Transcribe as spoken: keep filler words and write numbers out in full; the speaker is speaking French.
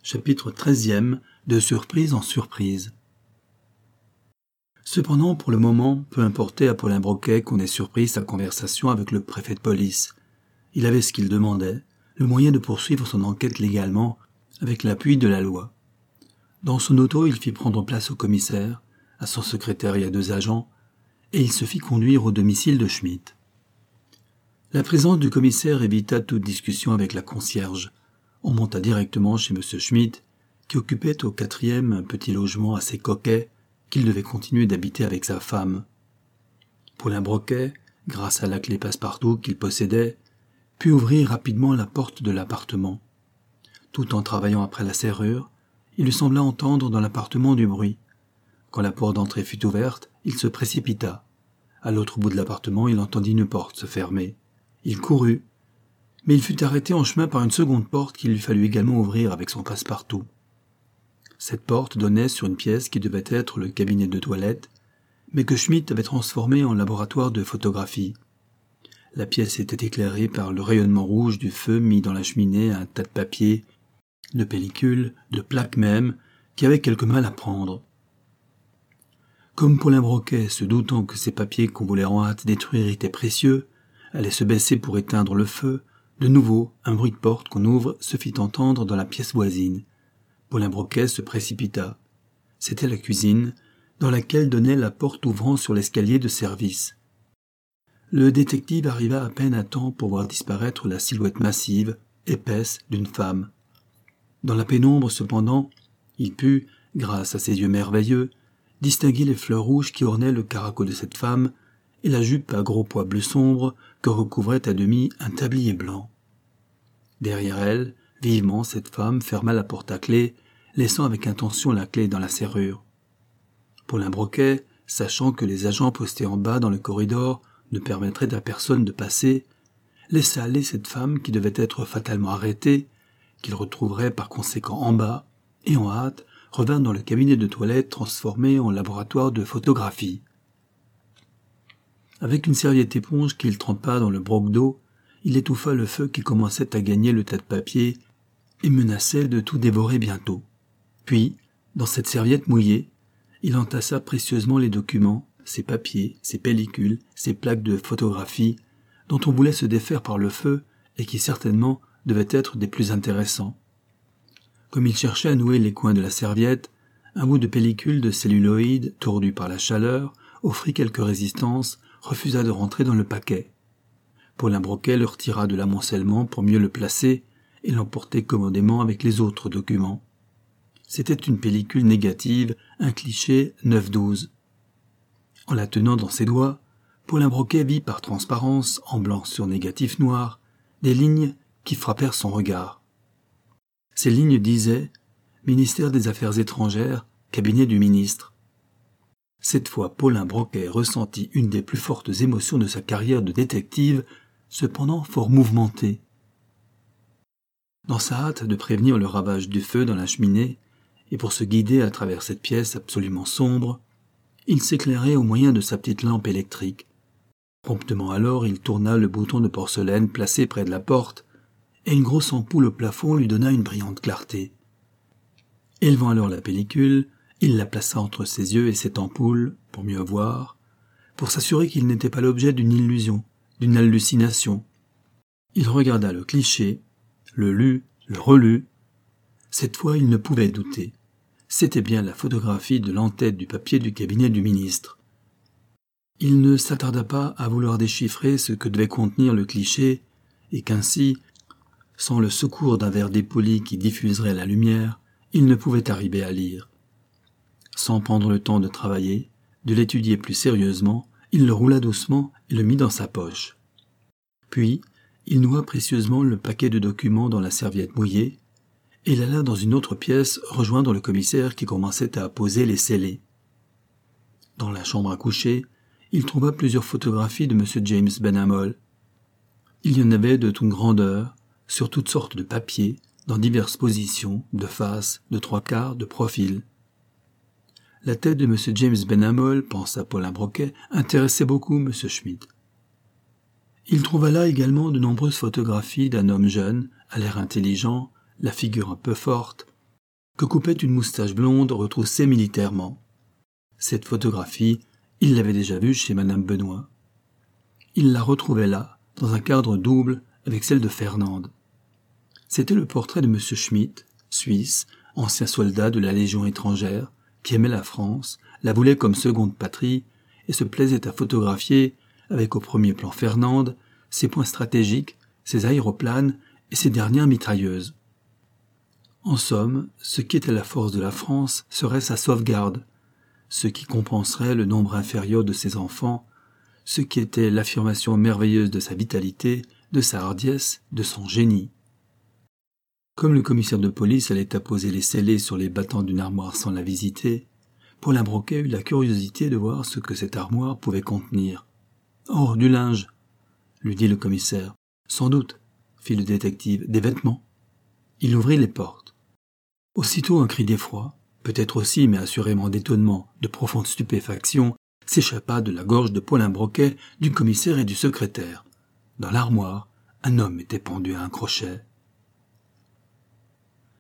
Chapitre treizième. De surprise en surprise. Cependant, pour le moment, peu importait à Paulin Broquet qu'on ait surpris sa conversation avec le préfet de police. Il avait ce qu'il demandait, le moyen de poursuivre son enquête légalement, avec l'appui de la loi. Dans son auto, il fit prendre place au commissaire, à son secrétaire et à deux agents, et il se fit conduire au domicile de Schmitt. La présence du commissaire évita toute discussion avec la concierge. On monta directement chez M. Schmitt, qui occupait au quatrième un petit logement assez coquet qu'il devait continuer d'habiter avec sa femme. Paulin Broquet, grâce à la clé passe-partout qu'il possédait, put ouvrir rapidement la porte de l'appartement. Tout en travaillant après la serrure, il lui sembla entendre dans l'appartement du bruit. Quand la porte d'entrée fut ouverte, il se précipita. À l'autre bout de l'appartement, il entendit une porte se fermer. Il courut, mais il fut arrêté en chemin par une seconde porte qu'il lui fallut également ouvrir avec son passe-partout. Cette porte donnait sur une pièce qui devait être le cabinet de toilette, mais que Schmitt avait transformé en laboratoire de photographie. La pièce était éclairée par le rayonnement rouge du feu mis dans la cheminée à un tas de papier, de pellicules, de plaques même, qui avaient quelque mal à prendre. Comme Paulin Broquet, se doutant que ces papiers qu'on voulait en hâte détruire étaient précieux, allait se baisser pour éteindre le feu, de nouveau, un bruit de porte qu'on ouvre se fit entendre dans la pièce voisine. Paulin Broquet se précipita. C'était la cuisine, dans laquelle donnait la porte ouvrant sur l'escalier de service. Le détective arriva à peine à temps pour voir disparaître la silhouette massive, épaisse, d'une femme. Dans la pénombre, cependant, il put, grâce à ses yeux merveilleux, distinguer les fleurs rouges qui ornaient le caraco de cette femme et la jupe à gros pois bleu sombre que recouvrait à demi un tablier blanc. Derrière elle, vivement, cette femme ferma la porte à clé, laissant avec intention la clé dans la serrure. Paulin Broquet, sachant que les agents postés en bas dans le corridor ne permettraient à personne de passer, laissa aller cette femme qui devait être fatalement arrêtée, qu'il retrouverait par conséquent en bas, et en hâte revint dans le cabinet de toilette transformé en laboratoire de photographie. Avec une serviette éponge qu'il trempa dans le broc d'eau, il étouffa le feu qui commençait à gagner le tas de papier et menaçait de tout dévorer bientôt. Puis, dans cette serviette mouillée, il entassa précieusement les documents, ses papiers, ses pellicules, ses plaques de photographie, dont on voulait se défaire par le feu et qui certainement devaient être des plus intéressants. Comme il cherchait à nouer les coins de la serviette, un bout de pellicule de celluloïd, tordu par la chaleur, offrit quelque résistance, refusa de rentrer dans le paquet. Paulin Broquet le retira de l'amoncellement pour mieux le placer et l'emporter commodément avec les autres documents. C'était une pellicule négative, un cliché neuf douze. En la tenant dans ses doigts, Paulin Broquet vit par transparence, en blanc sur négatif noir, des lignes qui frappèrent son regard. Ces lignes disaient « Ministère des Affaires étrangères, cabinet du ministre ». Cette fois, Paulin Broquet ressentit une des plus fortes émotions de sa carrière de détective, cependant fort mouvementée. Dans sa hâte de prévenir le ravage du feu dans la cheminée, et pour se guider à travers cette pièce absolument sombre, il s'éclairait au moyen de sa petite lampe électrique. Promptement alors, il tourna le bouton de porcelaine placé près de la porte, et une grosse ampoule au plafond lui donna une brillante clarté. Élevant alors la pellicule, il la plaça entre ses yeux et cette ampoule, pour mieux voir, pour s'assurer qu'il n'était pas l'objet d'une illusion, d'une hallucination. Il regarda le cliché, le lut, le relut. Cette fois, il ne pouvait douter. C'était bien la photographie de l'entête du papier du cabinet du ministre. Il ne s'attarda pas à vouloir déchiffrer ce que devait contenir le cliché, et qu'ainsi, sans le secours d'un verre dépoli qui diffuserait la lumière, il ne pouvait arriver à lire. Sans prendre le temps de travailler, de l'étudier plus sérieusement, il le roula doucement et le mit dans sa poche. Puis, il noua précieusement le paquet de documents dans la serviette mouillée, et il alla dans une autre pièce rejoindre le commissaire qui commençait à apposer les scellés. Dans la chambre à coucher, il trouva plusieurs photographies de M. James Benhamou. Il y en avait de toute grandeur, sur toutes sortes de papiers, dans diverses positions, de face, de trois quarts, de profil. La tête de M. James Benhamou, pensa Paulin Broquet, intéressait beaucoup M. Schmitt. Il trouva là également de nombreuses photographies d'un homme jeune, à l'air intelligent, la figure un peu forte, que coupait une moustache blonde retroussée militairement. Cette photographie, il l'avait déjà vue chez Madame Benoît. Il la retrouvait là, dans un cadre double avec celle de Fernande. C'était le portrait de M. Schmitt, suisse, ancien soldat de la Légion étrangère, qui aimait la France, la voulait comme seconde patrie, et se plaisait à photographier, avec au premier plan Fernande, ses points stratégiques, ses aéroplanes et ses dernières mitrailleuses. En somme, ce qui était la force de la France serait sa sauvegarde, ce qui compenserait le nombre inférieur de ses enfants, ce qui était l'affirmation merveilleuse de sa vitalité, de sa hardiesse, de son génie. Comme le commissaire de police allait apposer les scellés sur les battants d'une armoire sans la visiter, Paulin Broquet eut la curiosité de voir ce que cette armoire pouvait contenir. « Oh, du linge !» lui dit le commissaire. « Sans doute, » fit le détective, « des vêtements. » Il ouvrit les portes. Aussitôt un cri d'effroi, peut-être aussi, mais assurément d'étonnement, de profonde stupéfaction, s'échappa de la gorge de Paulin Broquet, du commissaire et du secrétaire. Dans l'armoire, un homme était pendu à un crochet.